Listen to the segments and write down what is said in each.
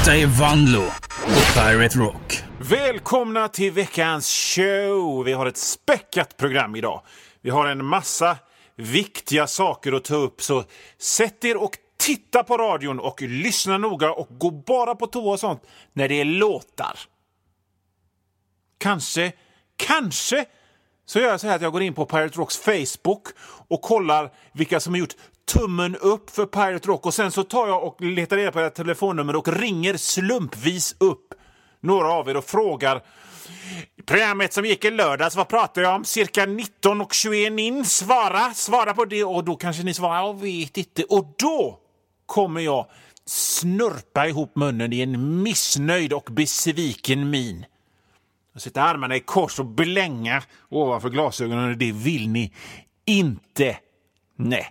Detta är Vanlo på Pirate Rock. Välkomna till veckans show. Vi har ett späckat program idag. Vi har en massa viktiga saker att ta upp. Så sätt er och titta på radion och lyssna noga och gå bara på toa och sånt när det är låtar. Kanske så gör jag så här att jag går in på Pirate Rocks Facebook och kollar vilka som har gjort tummen upp för Pirate Rock. Och sen så tar jag och letar reda på era telefonnummer och ringer slumpvis upp några av er och frågar: programmet som gick i lördags, vad pratar jag om? Cirka 19:21 in. Svara på det. Och då kanske ni svarar, jag vet inte. Och då kommer jag snurpa ihop munnen i en missnöjd och besviken min. Och sätta armarna i kors och blänga ovanför glasögonen. Det vill ni inte. Nej.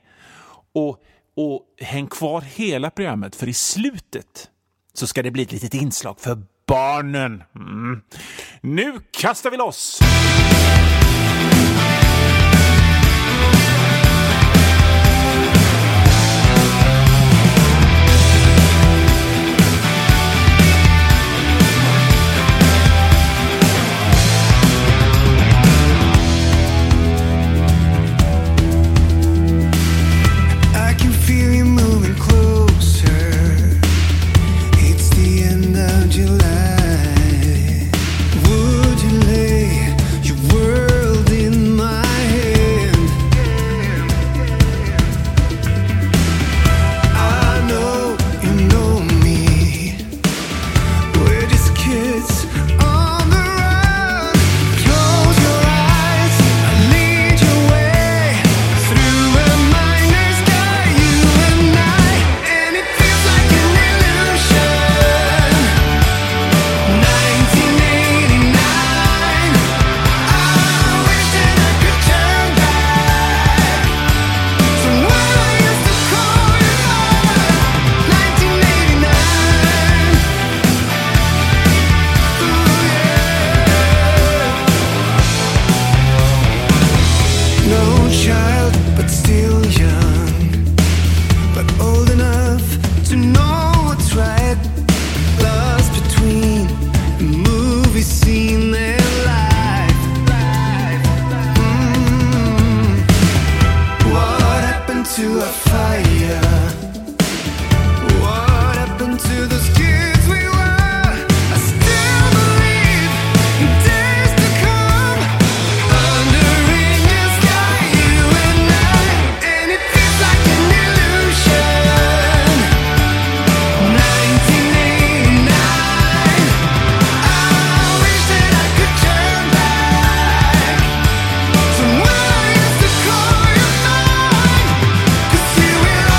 Och häng kvar hela programmet, för i slutet så ska det bli ett litet inslag för barnen. Nu kastar vi loss! You will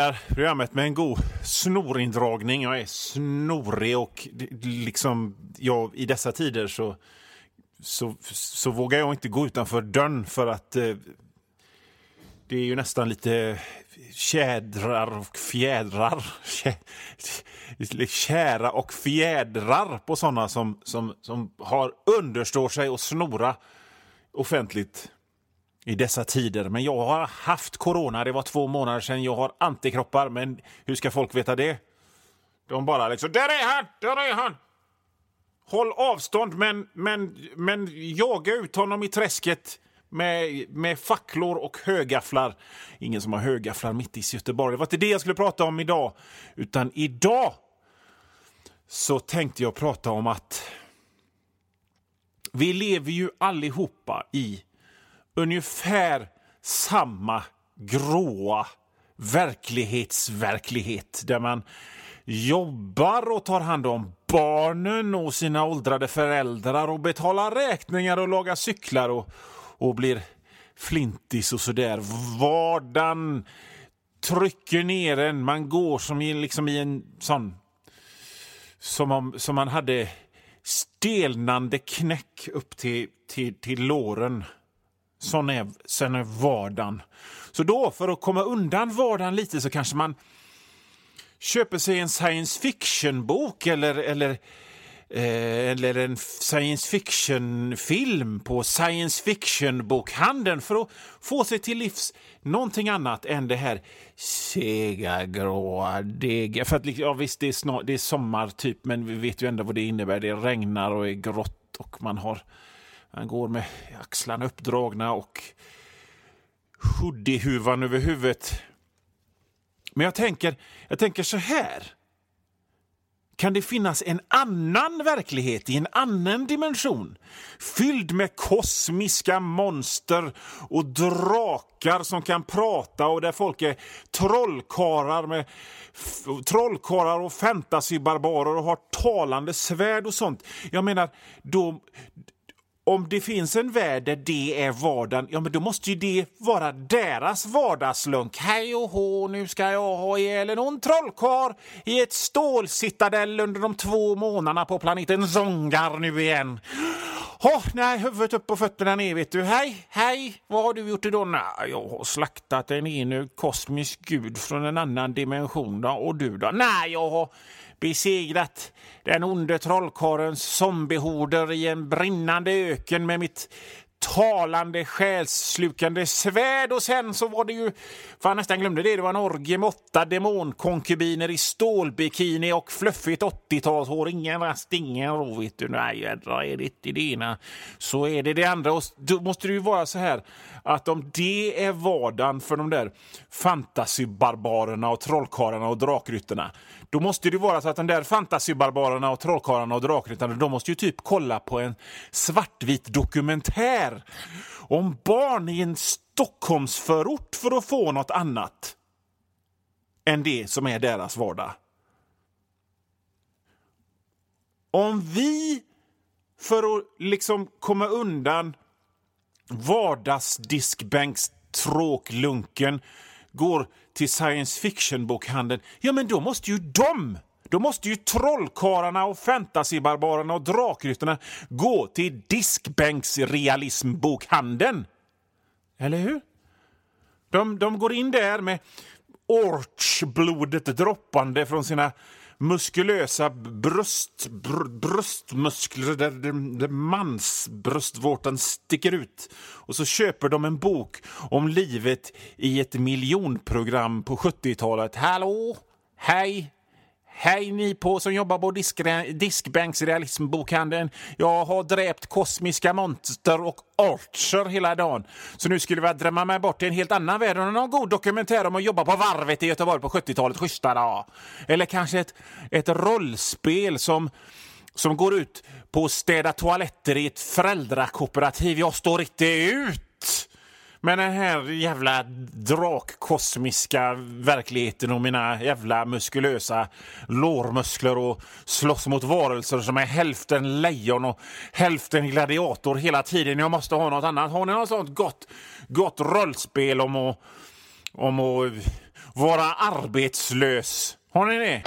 börjar programmet med en god snorindragning. Jag är snorig och liksom i dessa tider så vågar jag inte gå utanför dörren för att det är ju nästan lite tjädrar och fjädrar. Kära och fjädrar på sådana som har understår sig och snora offentligt i dessa tider. Men jag har haft corona, det var 2 månader sedan. Jag har antikroppar, men hur ska folk veta det? De bara liksom, där är han! Håll avstånd, men jaga ut honom i träsket med facklor och högafflar. Ingen som har högafflar mitt i Göteborg. Det var inte det jag skulle prata om idag. Utan idag så tänkte jag prata om att vi lever ju allihopa i ungefär samma gråa verklighet där man jobbar och tar hand om barnen och sina åldrade föräldrar och betalar räkningar och lagar cyklar och blir flintis och sådär. Vardagen trycker ner en. Man går som i en sån som man hade stelnande knäck upp till låren. Sen är vardagen. Så då, för att komma undan vardagen lite, så kanske man köper sig en science fiction-bok eller en science fiction-film på science fiction-bokhandeln för att få sig till livs någonting annat än det här sega, gråa, dega. För att, ja, visst, det är sommar typ, men vi vet ju ändå vad det innebär. Det regnar och är grått och man går med axlarna uppdragna och hoodie-huvan över huvudet. Men jag tänker så här. Kan det finnas en annan verklighet i en annan dimension? Fylld med kosmiska monster och drakar som kan prata och där folk är trollkarlar och fantasybarbarer och har talande svärd och sånt. Jag menar, om det finns en värld där det är vardagen, ja men då måste ju det vara deras vardagslunk. Hej och hå, nu ska jag ha ihjäl någon trollkar i ett stålcitadell under de 2 månaderna på planeten Zongar nu igen. Nej, huvudet upp på fötterna ner, vet du. Hej, vad har du gjort idag? Nej, jag har slaktat en enögd kosmisk gud från en annan dimension då. Och du då? Nej, jag har besegrat den onde trollkarens zombiehorder i en brinnande öken med mitt talande, själsslukande svärd. Och sen så var det ju, för jag nästan glömde det var en orgie med 8 demonkonkubiner i stålbikini och fluffigt 80-talshår. Ingen rast, ingen ro, vet du. Nej, jädra, är det det ena så är det andra. Och då måste det ju vara så här att om det är vardagen för de där fantasybarbarerna och trollkarlarna och drakryttarna, då måste det vara så att de där fantasybarbarerna och trollkarlarna och drakryttarna, de måste ju typ kolla på en svartvit dokumentär om barn i en Stockholmsförort för att få något annat än det som är deras vardag. Om vi, för att liksom komma undan vardagsdiskbänkstråklunken, går till science fiction-bokhandeln, ja men då måste ju trollkarlarna och fantasybarbarerna och drakryttarna gå till diskbänksrealismbokhandeln. Eller hur? De går in där med orchblodet droppande från sina muskulösa bröstmuskler där mansbröstvårtan sticker ut. Och så köper de en bok om livet i ett miljonprogram på 70-talet. Hallå, hej ni på som jobbar på diskbänksrealismbokhandeln. Jag har dräpt kosmiska monster och archer hela dagen. Så nu skulle vi drömma mig bort till en helt annan värld och någon god dokumentär om att jobba på varvet i Göteborg på 70-talet. Schyssta då. Eller kanske ett rollspel som går ut på att städa toaletter i ett föräldrakooperativ. Jag står inte ut. Men den här jävla drakkosmiska verkligheten och mina jävla muskulösa lårmuskler och slåss mot varelser som är hälften lejon och hälften gladiator hela tiden. Jag måste ha något annat. Har ni något sånt gott rollspel om att vara arbetslös. Har ni det?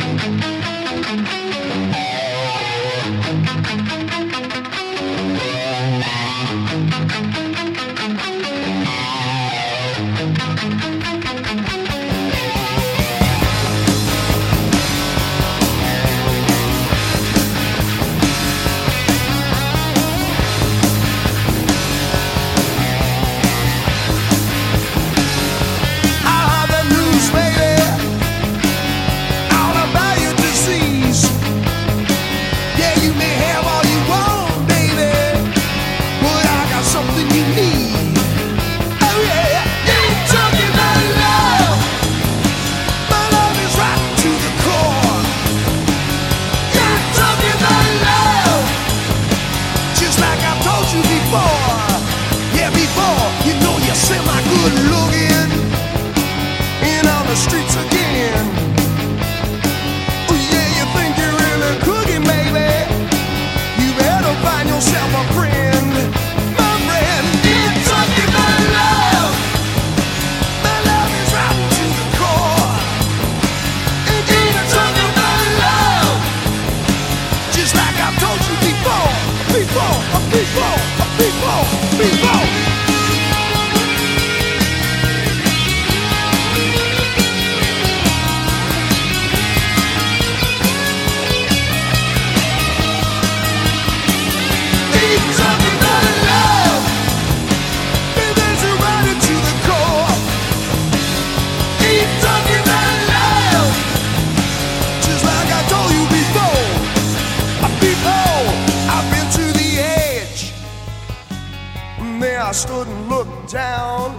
I stood and looked down.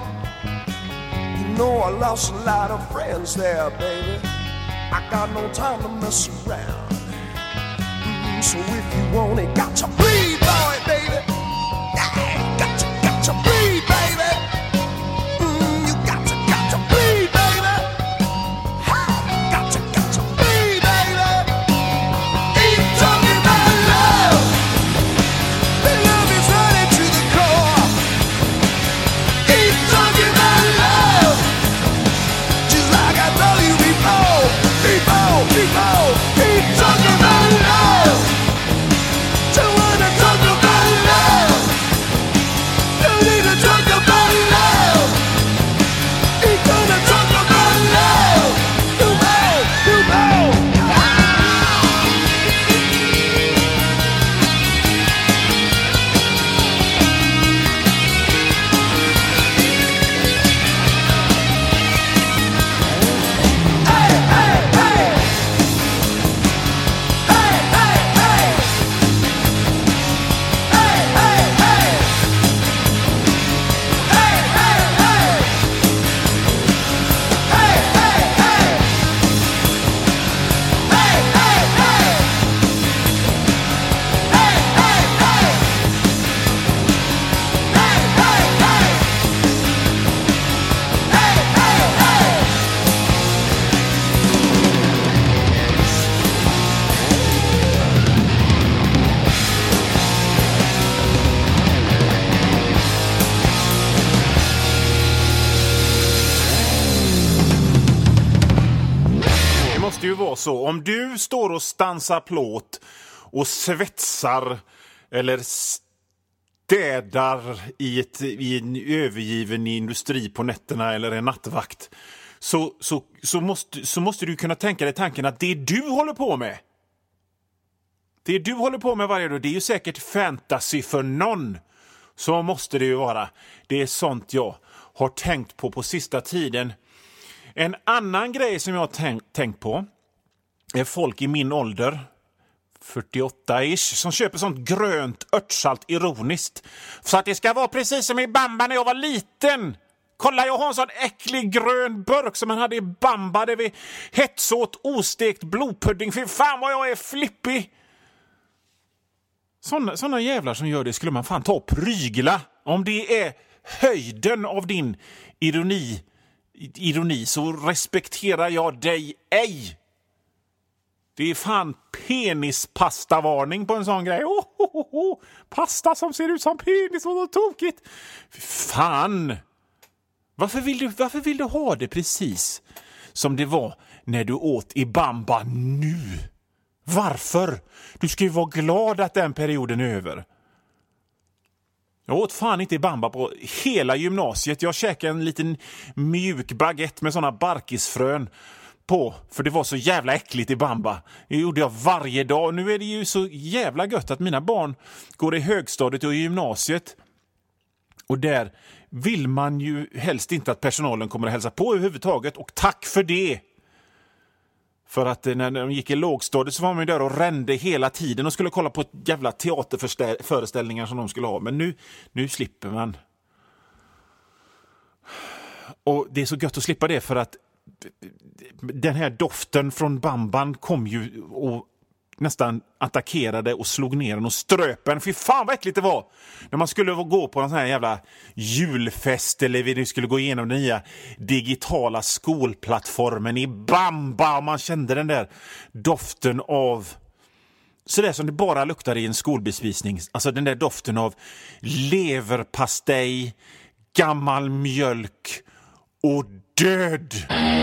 You know I lost a lot of friends there, baby. I got no time to mess around. So if you want it, got to bleed, boy, baby. Yeah, got to bleed, baby. You got to bleed, baby. Got to bleed, baby. Ain't talking about love. The love is running to the core. Ain't talking about love. Just like I told you before. Ain't talking about love. Don't wanna talk about love. Don't need to talk about love. Ain't gonna talk about love. You know. Det ju vara så. Om du står och stansar plåt och svetsar eller städar i en övergiven industri på nätterna eller en nattvakt, så måste du kunna tänka dig tanken att det du håller på med, det du håller på med varje dag, det är ju säkert fantasy för någon. Så måste det ju vara. Det är sånt jag har tänkt på sista tiden. En annan grej som jag har tänkt på är folk i min ålder, 48-ish, som köper sånt grönt örtsalt ironiskt. Så att det ska vara precis som i Bamba när jag var liten. Kolla, jag har en sån äcklig grön burk som man hade i Bamba där vi hetsåt ostekt blodpudding. Fy fan vad jag är flippig. Såna jävlar som gör det skulle man fan ta och prygla. Om det är höjden av din ironi så respekterar jag dig ej. Det är fan penispastavarning på en sån grej. Pasta som ser ut som penis, vad tokigt. Fan. Varför vill du ha det precis som det var när du åt i Bamba nu? Varför? Du ska ju vara glad att den perioden är över. Jag åt fan inte i Bamba på hela gymnasiet. Jag käkade en liten mjuk baguette med såna barkisfrön på, för det var så jävla äckligt i Bamba. Det gjorde jag varje dag. Nu är det ju så jävla gött att mina barn går i högstadiet och i gymnasiet. Och där vill man ju helst inte att personalen kommer att hälsa på överhuvudtaget. Och tack för det! För att när de gick i lågstadiet så var man ju där och rände hela tiden och skulle kolla på ett jävla teaterföreställningar som de skulle ha. Men nu slipper man. Och det är så gött att slippa det, för att den här doften från Bamban kom ju och nästan attackerade och slog ner den och ströp den. Fy fan vad äckligt det var! När man skulle gå på en sån här jävla julfest, eller vi skulle gå igenom den nya digitala skolplattformen i Bamba, och man kände den där doften av sådär som det bara luktar i en skolbespisning. Alltså den där doften av leverpastej, gammal mjölk och död.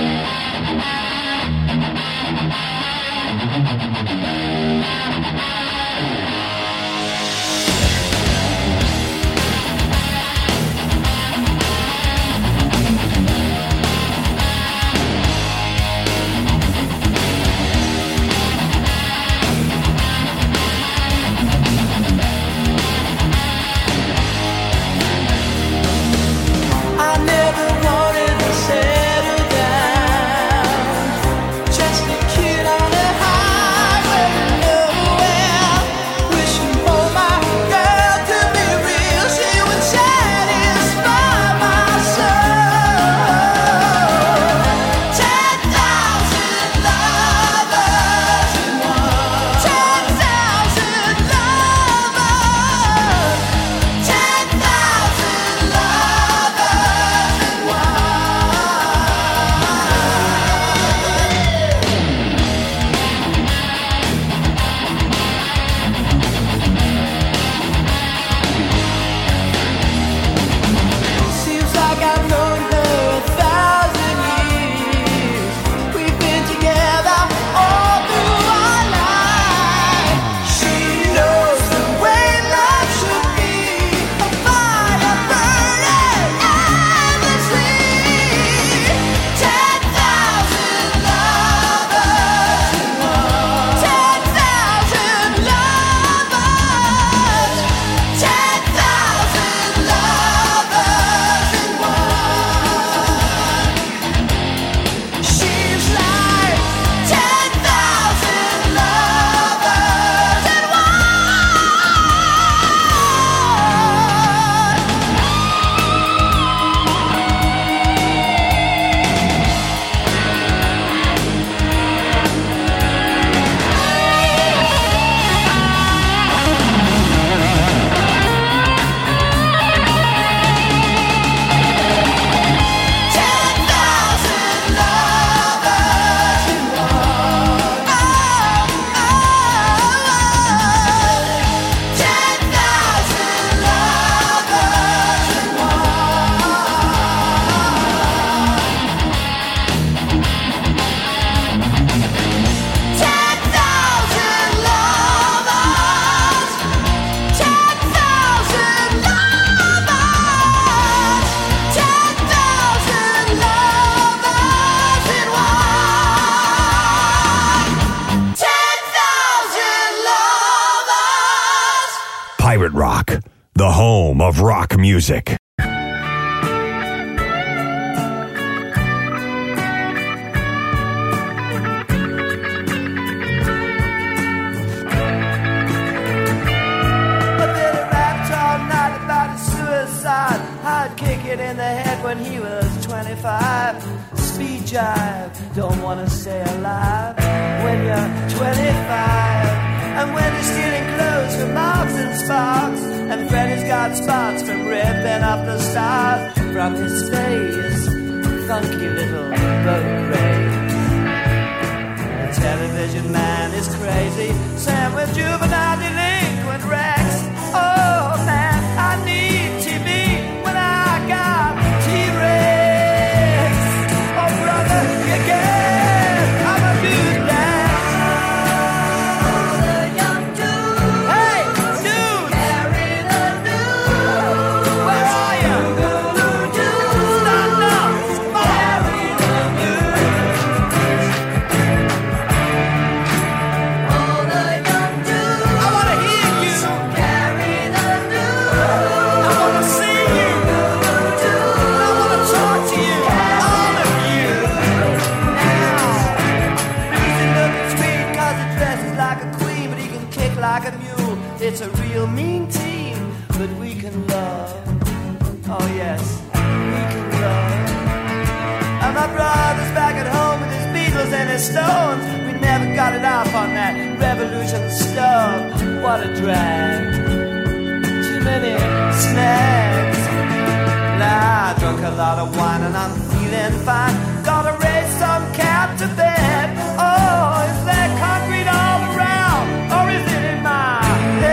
Pirate Rock, the home of rock music. I'd kick it in the head when he was 25. Speed jive, don't want to stay alive when you're 25. And when he's stealing clothes from Marks and Sparks, and Freddy's got spots from ripping up the stars from his face, funky little boat race. The television man is crazy, Sam with juvenile delinquent Rex. Oh man, I need TV when I got T-Rex. like a mule. It's a real mean team, but we can love. Oh yes, we can love. And my brother's back at home with his Beatles and his Stones. We never got it off on that revolution stuff. What a drag. Too many snags. Now I drunk a lot of wine and I'm feeling fine. Gotta raise some cap to bed. Oh, is there concrete all around, or is it in my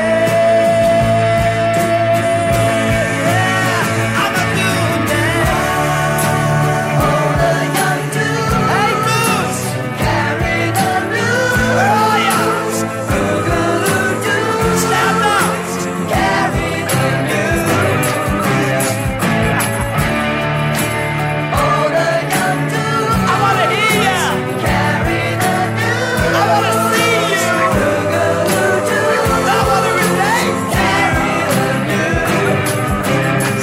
head? Yeah, I'm a new man. Oh, the young dude. Hey, Goose, carry the news. Oh, yeah. Boogaloo-doo. Stand up. Carry the news. Oh, the young dude. I want to hear ya. Carry the news. I want to see you. Boogaloo-doo. I want to relate. Carry the news.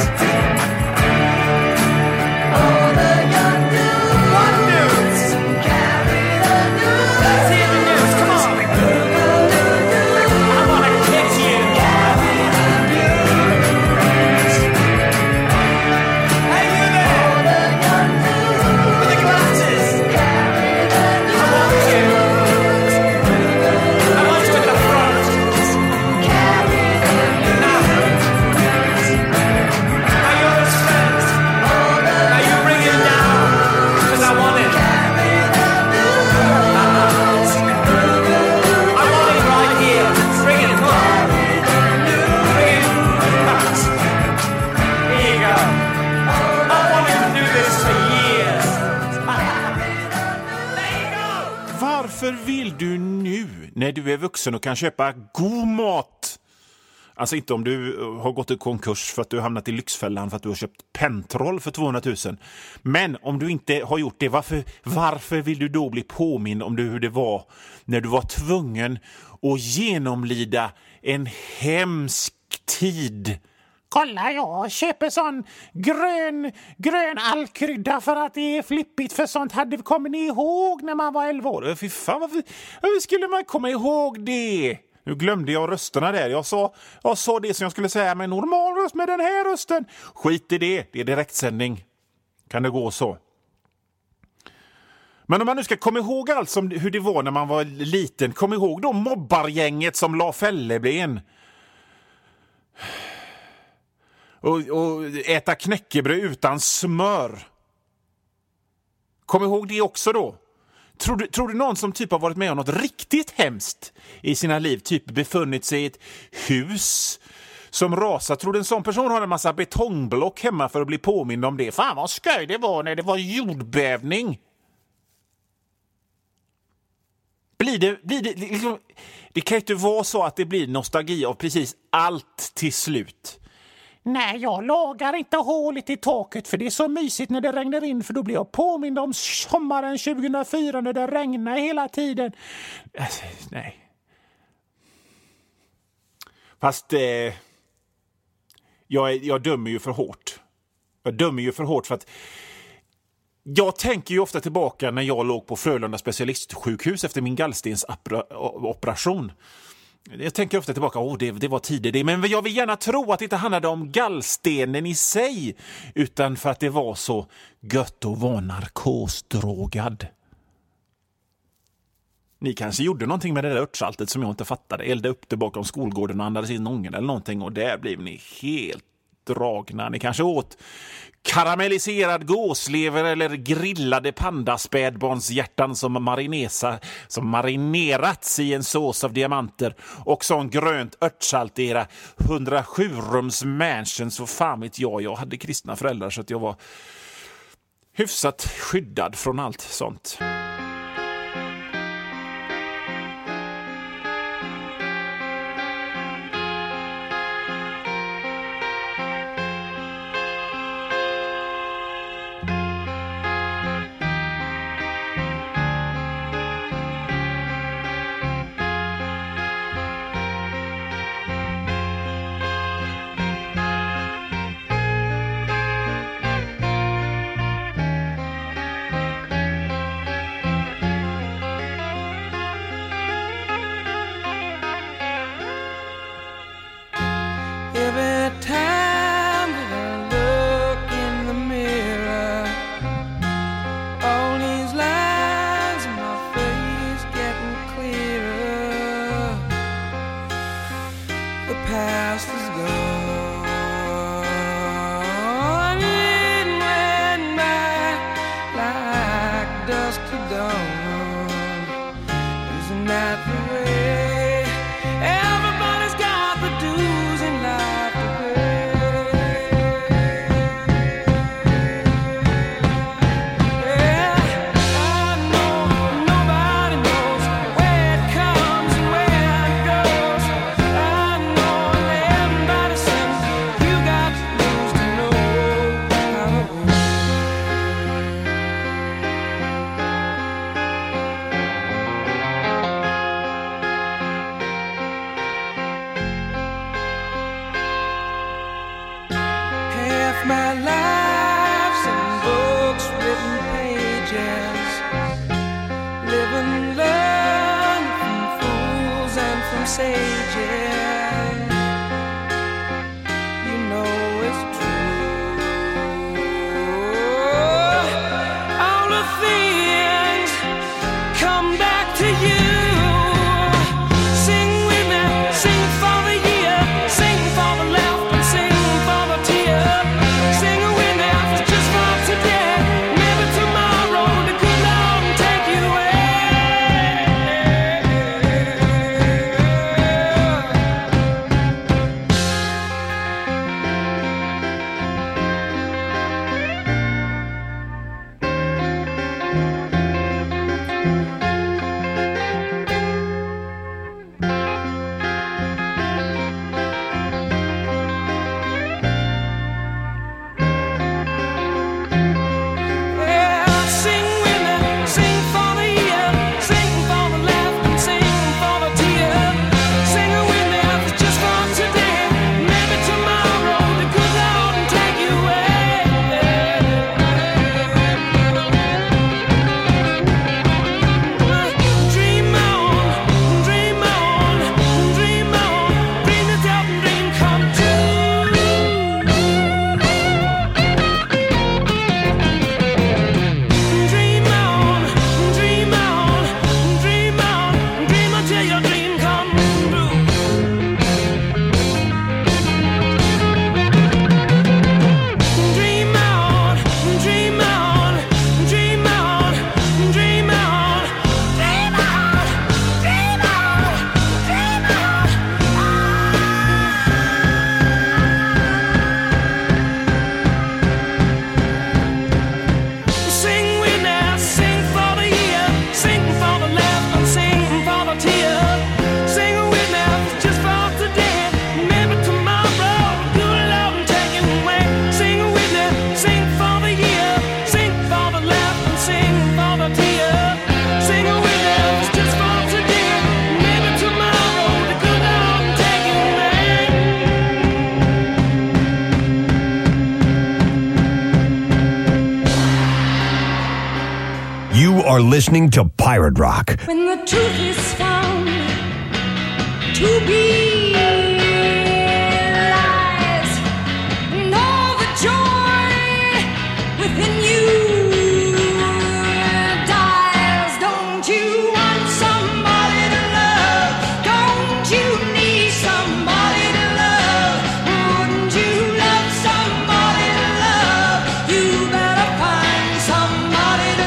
Oh, the young dude. What news? Carry the news. Let's hear the news. Come on. Boogaloo-doo. I want to kick you. Carry the news. Hey, you there. Oh, the young dude. With the glasses. Carry the news. I want you. I want you in the front. Carry the news. Now you're his friends. Now you bring him down. Because I want it. Carry the news. I want it right here. Bring it. Come on. Bring it. Here you go. I wanted to do this for years. There you go. Varför vill du nu, när du är vuxen och kan köpa god mat? Alltså inte om du har gått i konkurs för att du har hamnat i Lyxfällan för att du har köpt pentroll för 200 000. Men om du inte har gjort det, varför vill du då bli påmind om hur det var när du var tvungen att genomlida en hemsk tid? Kolla, jag köper sån grön allkrydda för att det är flippigt, för sånt hade vi kommit ihåg när man var 11 år. Fy fan, varför skulle man komma ihåg det? Nu glömde jag rösterna där. Jag sa det som jag skulle säga med normal röst, med den här rösten. Skit i det, det är direktsändning. Kan det gå så? Men om man nu ska komma ihåg allt som hur det var när man var liten, kom ihåg då mobbargänget som la fälleben. Och äta knäckebröd utan smör. Kom ihåg det också då. Tror du någon som typ har varit med om något riktigt hemskt i sina liv, typ befunnit sig i ett hus som rasar? Tror du en sån person har en massa betongblock hemma för att bli påmind om det? Fan vad skoj det var när det var jordbävning. Blir det liksom, det kan ju inte vara så att det blir nostalgi av precis allt till slut. Nej, jag lagar inte hålet i taket för det är så mysigt när det regnar in, för då blir jag påmind om sommaren 2004 när det regnar hela tiden. Nej. Fast jag dömer ju för hårt. Jag dömer ju för hårt för att jag tänker ju ofta tillbaka när jag låg på Frölunda specialistsjukhus efter min gallstensoperation. Jag tänker ofta tillbaka, det var tidigt. Men jag vill gärna tro att det inte handlade om gallstenen i sig, utan för att det var så gött att vara narkosdrogad. Ni kanske gjorde någonting med det där örtsaltet som jag inte fattade. Elda upp det bakom skolgården och andades in ången eller någonting, och där blev ni helt dragna. Ni kanske åt karamelliserad gåslever eller grillade pandaspädbarnshjärtan som marinerats i en sås av diamanter och sån grönt örtsalt i era 107-rums mansion. Så fan vet jag hade kristna föräldrar så att jag var hyfsat skyddad från allt sånt. past is gone. It went by like dusk to dawn. Isn't that the way? Everybody's got the dues in life to pay. Yeah, I know nobody knows where it comes and where it goes. I know everybody sings. You got the dues to know how it goes. Half my life's in books, written pages. Live and learn from fools and from sages. You know it's true. All the things come back to you. Sing with me, sing for the year, sing for the laughter, sing for the tear. Sing with me, just for today. Maybe tomorrow the good Lord will take you away. Yeah, sing with me, sing for the year, sing for the laughter, sing for the tear. Sing with me, just for today. Maybe tomorrow the good Lord will take you away. Dream on, dream on, dream on, dream yourself and dream come true. Dream on, dream on, dream on, dream until your dream come true. Dream on, dream on, dream on, dream on, dream on, dream on, dream on. Sing with me, sing for the year, sing for the laughter, sing for the tear. Sing with me, just for today. Maybe tomorrow, good Lord will take you away. Sing with me, sing for the year, sing for the laughter, sing for the tear. Sing with me, just for today. Maybe tomorrow, the good Lord will take you away. You are listening to Pirate Rock. When the truth is found to be lies, and all the joy within you dies. Don't you want somebody to love? Don't you need somebody to love? Wouldn't you love somebody to love? You better find somebody to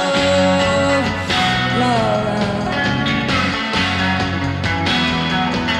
love. Love.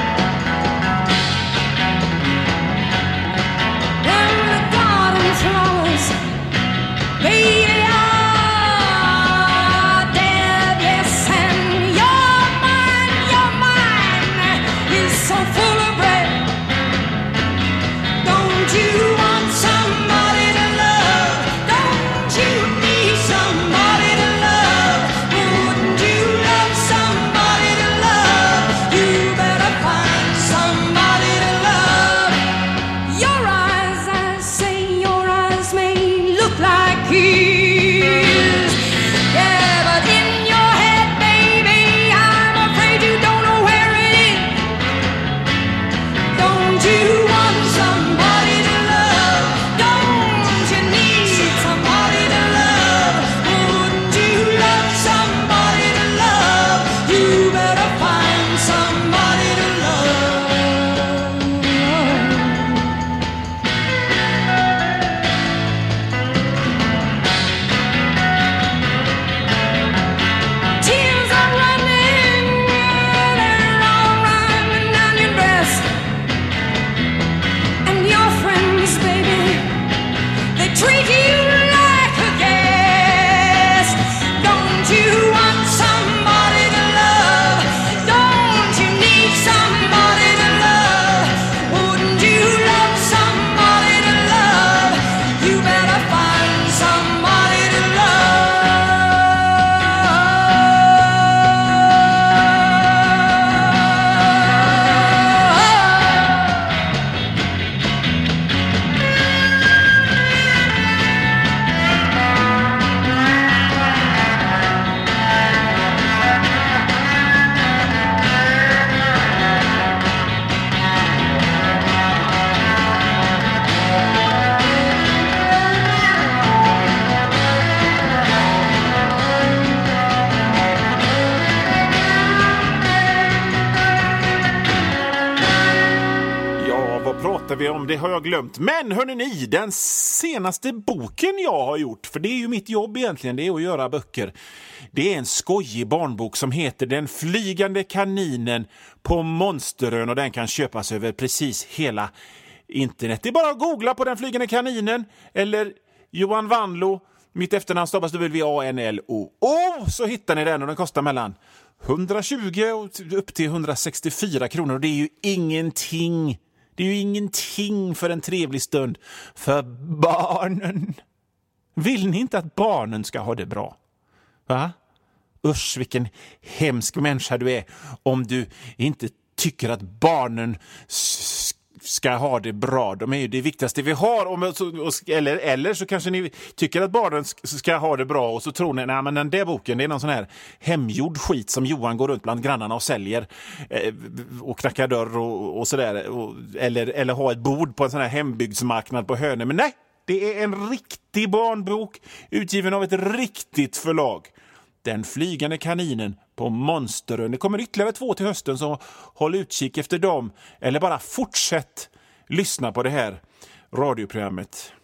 pratar vi om? Det har jag glömt. Men hörni ni, den senaste boken jag har gjort, för det är ju mitt jobb egentligen, det är att göra böcker. Det är en skojig barnbok som heter Den flygande kaninen på Monsterön, och den kan köpas över precis hela internet. Det är bara att googla på Den flygande kaninen eller Johan Vanlo. Mitt efternamn stavas WANLOO, så hittar ni den, och den kostar mellan 120 och upp till 164 kronor. Och det är ju ingenting. Det är ju ingenting för en trevlig stund för barnen. Vill ni inte att barnen ska ha det bra? Va? Usch, vilken hemsk människa du är om du inte tycker att barnen ska ha det bra. De är ju det viktigaste vi har. Eller så kanske ni tycker att barnen ska ha det bra och så tror ni, nej men den där boken, det är någon sån här hemgjord skit som Johan går runt bland grannarna och säljer och knackar dörr och sådär. Eller ha ett bord på en sån här hembygdsmarknad på Hönö. Men nej, det är en riktig barnbok utgiven av ett riktigt förlag. Den flygande kaninen på Monsterön. Det kommer ytterligare 2 till hösten, så håll utkik efter dem. Eller bara fortsätt lyssna på det här radioprogrammet.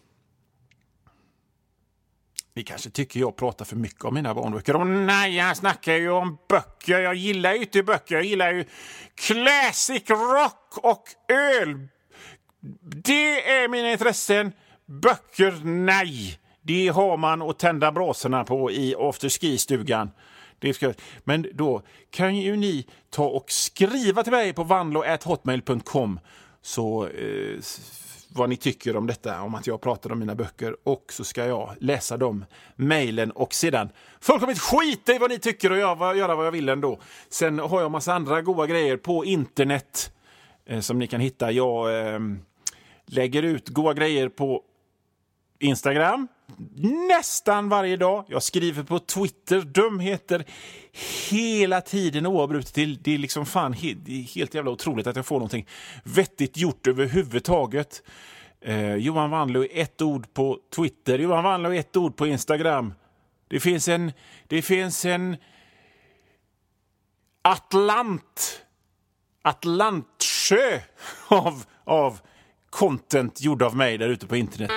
Ni kanske tycker jag pratar för mycket om mina barnböcker. Och nej, jag snackar ju om böcker. Jag gillar ju inte böcker. Jag gillar ju classic rock och öl. Det är mina intressen. Böcker, nej. Det har man att tända brasorna på i afterski-stugan. Men då kan ju ni ta och skriva till mig på vanlo@hotmail.com så vad ni tycker om detta, om att jag pratar om mina böcker, och så ska jag läsa de mejlen och sedan fullkomligt skita i vad ni tycker och göra vad jag vill ändå. Sen har jag massa andra goda grejer på internet som ni kan hitta. Jag lägger ut goda grejer på Instagram nästan varje dag. Jag skriver på Twitter dumheter hela tiden oavbrutet. Det är liksom fan helt jävla otroligt att jag får någonting vettigt gjort överhuvudtaget. Johan Vanlo är ett ord på Twitter. Johan Vanlo är ett ord på Instagram. Det finns en Atlantsjö av content gjord av mig där ute på internet.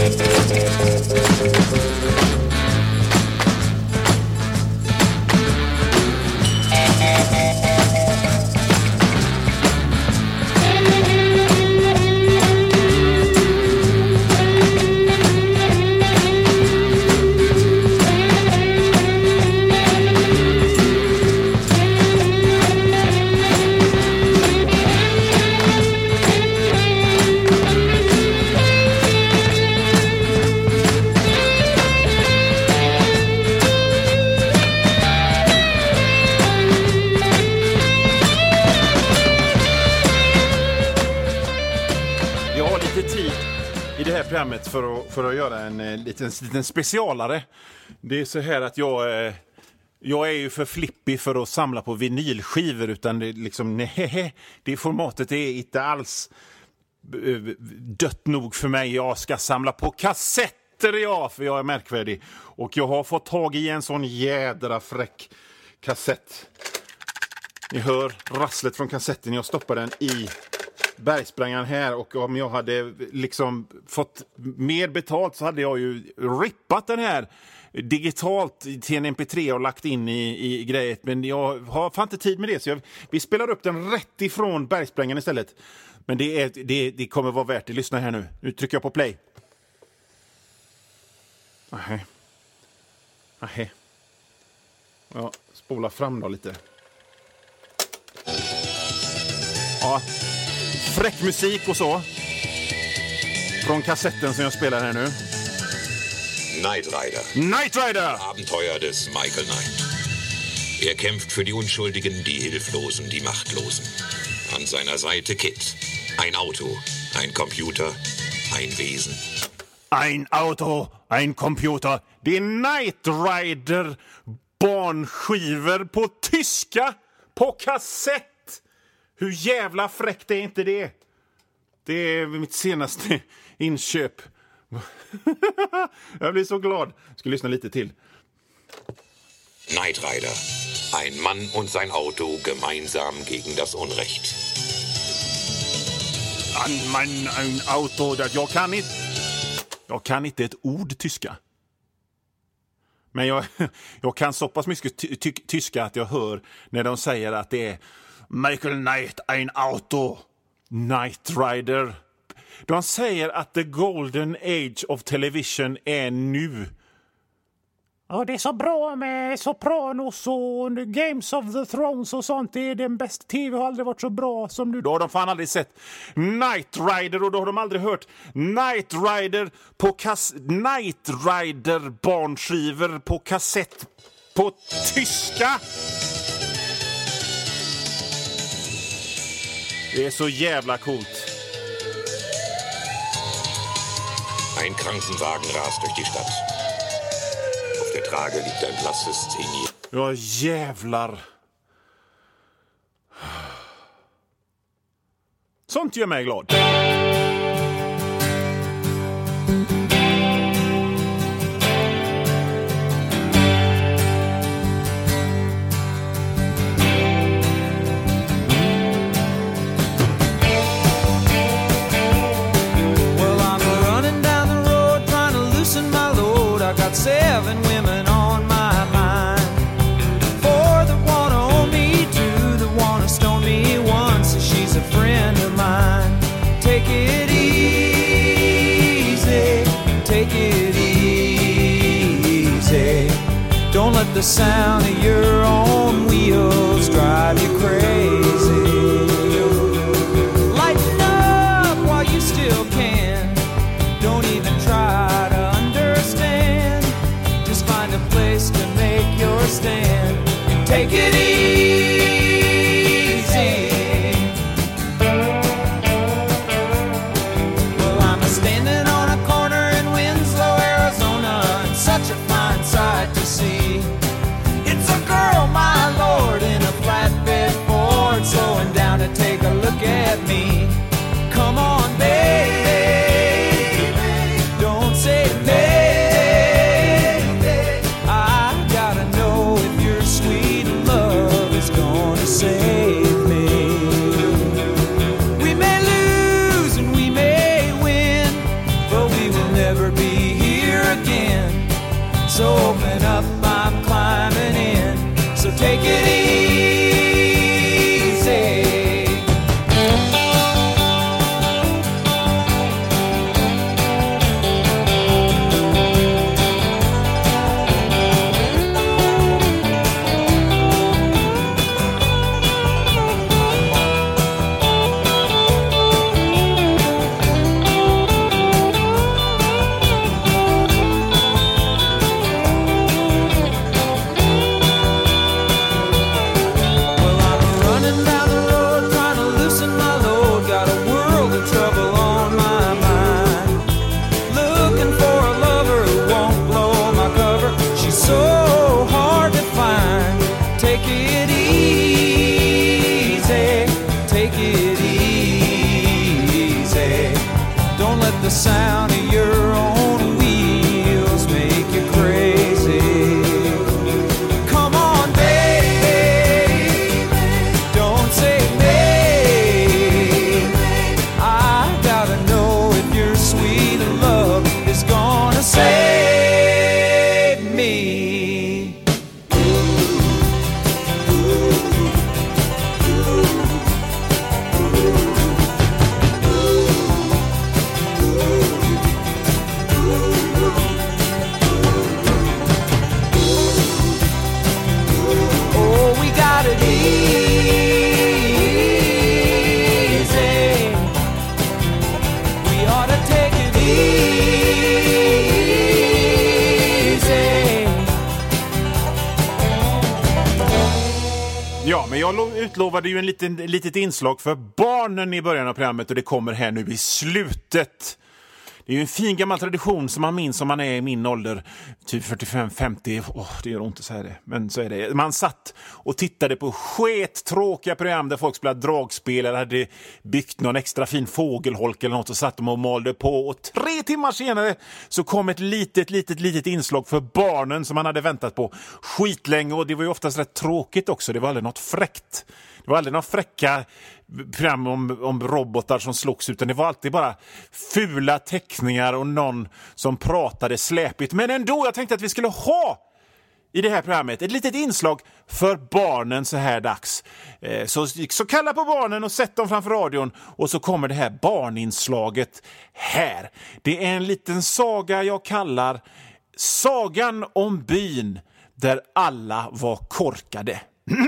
För att göra en liten specialare. Det är så här att jag är ju för flippig för att samla på vinylskivor, utan det liksom det formatet är inte alls dött nog för mig. Jag ska samla på kassetter, för jag är märkvärdig. Och jag har fått tag i en sån jädra fräck kassett. Ni hör rasslet från kassetten. Jag stoppar den i bergsprängaren här, och om jag hade liksom fått mer betalt så hade jag ju rippat den här digitalt till en mp3 och lagt in i grejet, men jag har fan inte tid med det, så vi spelar upp den rätt ifrån bergsprängaren istället. Men det kommer vara värt det. Lyssna här nu. Nu trycker jag på play. Nej. Jag spolar fram då lite. Ja. Fräck musik och så. Från kassetten som jag spelar här nu. Knight Rider. Abenteuer des Michael Knight. Kämpft für die Unschuldigen, die Hilflosen, die Machtlosen. An seiner Seite Kit. Ein Auto, ein Computer, ein Wesen. Ein Auto, ein Computer. Det är Knight Rider barnskivor på tyska, på kassett. Hur jävla fräckt är inte det? Det är mitt senaste inköp. Jag blir så glad. Jag ska lyssna lite till. Knight Rider. Ein Mann und sein Auto gemeinsam gegen das Unrecht. Ein Mann, ein Auto. Jag kan inte ett ord tyska. Men jag kan så pass mycket tyska att jag hör när de säger att det är Michael Knight, ein Auto, Knight Rider. De säger att the golden age of television är nu. Ja, det är så bra med Sopranos och Games of the Thrones och sånt. Det är den bästa tv, har aldrig varit så bra som nu. Då har de fan aldrig sett Knight Rider, och då har de aldrig hört Knight Rider på Knight Rider barnskivor på kassett på tyska. Det är så jävla coolt. Ein Krankenwagen rast durch die Stadt. Auf der Trage liegt ein blasses 10-jähriges. Ja, jävlar. Sånt gör mig glad. I got 7 women on my mind. 4 that wanna own me, 2 that wanna stone me, 1 says she's a friend of mine. Take it easy, take it easy. Don't let the sound of your own wheels drive you crazy. Lighten up while you still can. Don't even try to understand. Just find a place to make your stand and take it easy. Well, I'm standing on a corner in Winslow, Arizona, and such a fine sight to see. It's a girl, my lord, in a flatbed Ford, slowing down to take a look at me. Come on, baby, don't say baby. I gotta know if your sweet love is gone. the sound of your own wheels make you crazy. Come on, baby, don't say maybe. I gotta know if your sweet love is gonna save me. Ja, men jag utlovade ju litet inslag för barnen i början av programmet och det kommer här nu i slutet. Det är ju en fin gammal tradition som man minns om man är i min ålder, typ 45-50. Det gör ont att säga det, men så är det. Man satt och tittade på tråkiga program där folk spelade dragspel eller hade byggt någon extra fin fågelholk eller något och satt de och malde på. Och 3 timmar senare så kom ett litet inslag för barnen som man hade väntat på skitlänge. Och det var ju oftast rätt tråkigt också, det var aldrig något fräckt. Det var aldrig några fräcka program om robotar som slogs, utan det var alltid bara fula teckningar och någon som pratade släpigt. Men ändå, jag tänkte att vi skulle ha i det här programmet ett litet inslag för barnen så här dags. Så kalla på barnen och sätt dem framför radion och så kommer det här barninslaget här. Det är en liten saga jag kallar Sagan om byn där alla var korkade.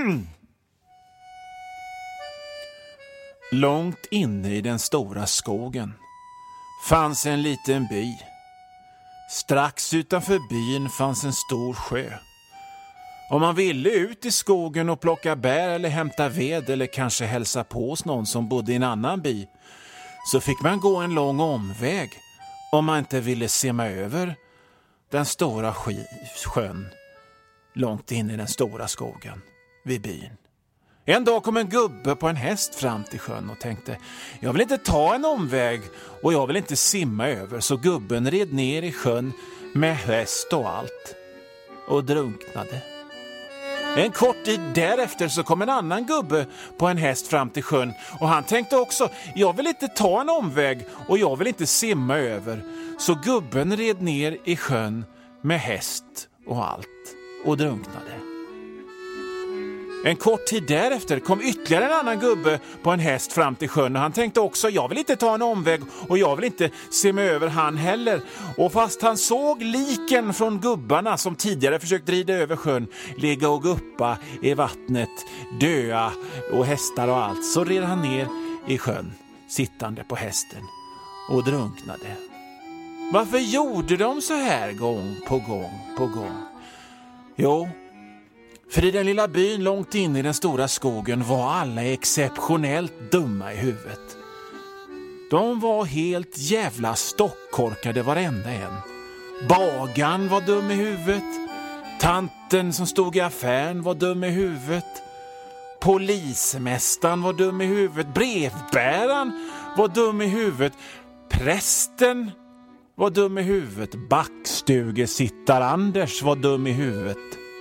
Långt inne i den stora skogen fanns en liten by. Strax utanför byn fanns en stor sjö. Om man ville ut i skogen och plocka bär eller hämta ved eller kanske hälsa på hos någon som bodde i en annan by, så fick man gå en lång omväg om man inte ville simma över den stora sjön långt in i den stora skogen vid byn. En dag kom en gubbe på en häst fram till sjön och tänkte, jag vill inte ta en omväg och jag vill inte simma över, så gubben red ner i sjön med häst och allt och drunknade. En kort tid därefter så kom en annan gubbe på en häst fram till sjön och han tänkte också, jag vill inte ta en omväg och jag vill inte simma över, så gubben red ner i sjön med häst och allt och drunknade. En kort tid därefter kom ytterligare en annan gubbe på en häst fram till sjön och han tänkte också, jag vill inte ta en omväg och jag vill inte simma över han heller. Och fast han såg liken från gubbarna som tidigare försökt rida över sjön ligga och guppa i vattnet, döa och hästar och allt, så red han ner i sjön sittande på hästen och drunknade. Varför gjorde de så här gång på gång på gång? Jo, för i den lilla byn långt in i den stora skogen var alla exceptionellt dumma i huvudet. De var helt jävla stockkorkade varenda en. Bagaren var dum i huvudet. Tanten som stod i affären var dum i huvudet. Polismästaren var dum i huvudet. Brevbäraren var dum i huvudet. Prästen var dum i huvudet. Backstugesittar Anders var dum i huvudet.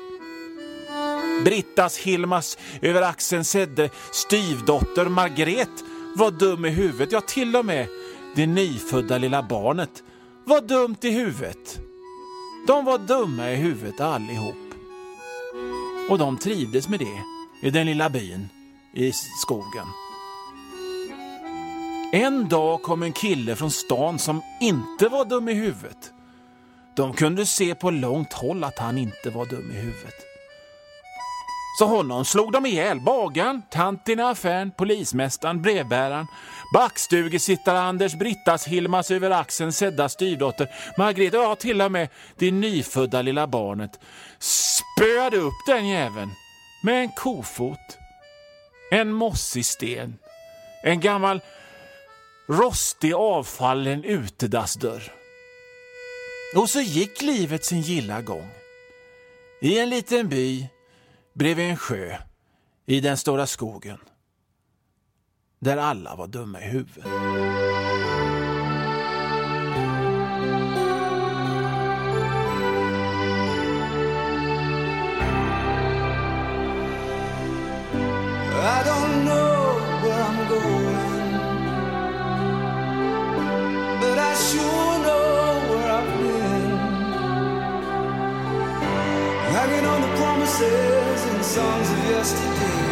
Brittas Hilmas över axeln sedde styvdotter Margret var dum i huvudet. Ja, till och med det nyfödda lilla barnet var dumt i huvudet. De var dumma i huvudet allihop. Och de trivdes med det i den lilla byn i skogen. En dag kom en kille från stan som inte var dum i huvudet. De kunde se på långt håll att han inte var dum i huvudet. Så honom slog de ihjäl. Bagaren, tanten i affären, polismästaren, brevbäraren, backstugesittare Anders, Brittas Hilmas över axeln sedda styvdotter Margret, ja, till och med det nyfödda lilla barnet spöade upp den jäveln med en kofot, en mossig sten, en gammal rostig avfallen utedassdörr. Och så gick livet sin gilla gång. I en liten by bredvid en sjö i den stora skogen där alla var dumma i huvudet. Banging on the promises and songs of yesterday.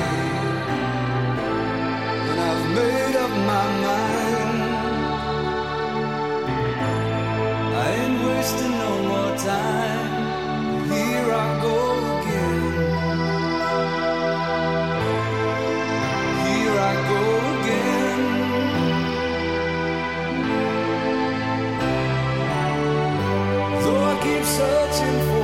And I've made up my mind. I ain't wasting no more time. Here I go again. Here I go again. Though I keep searching for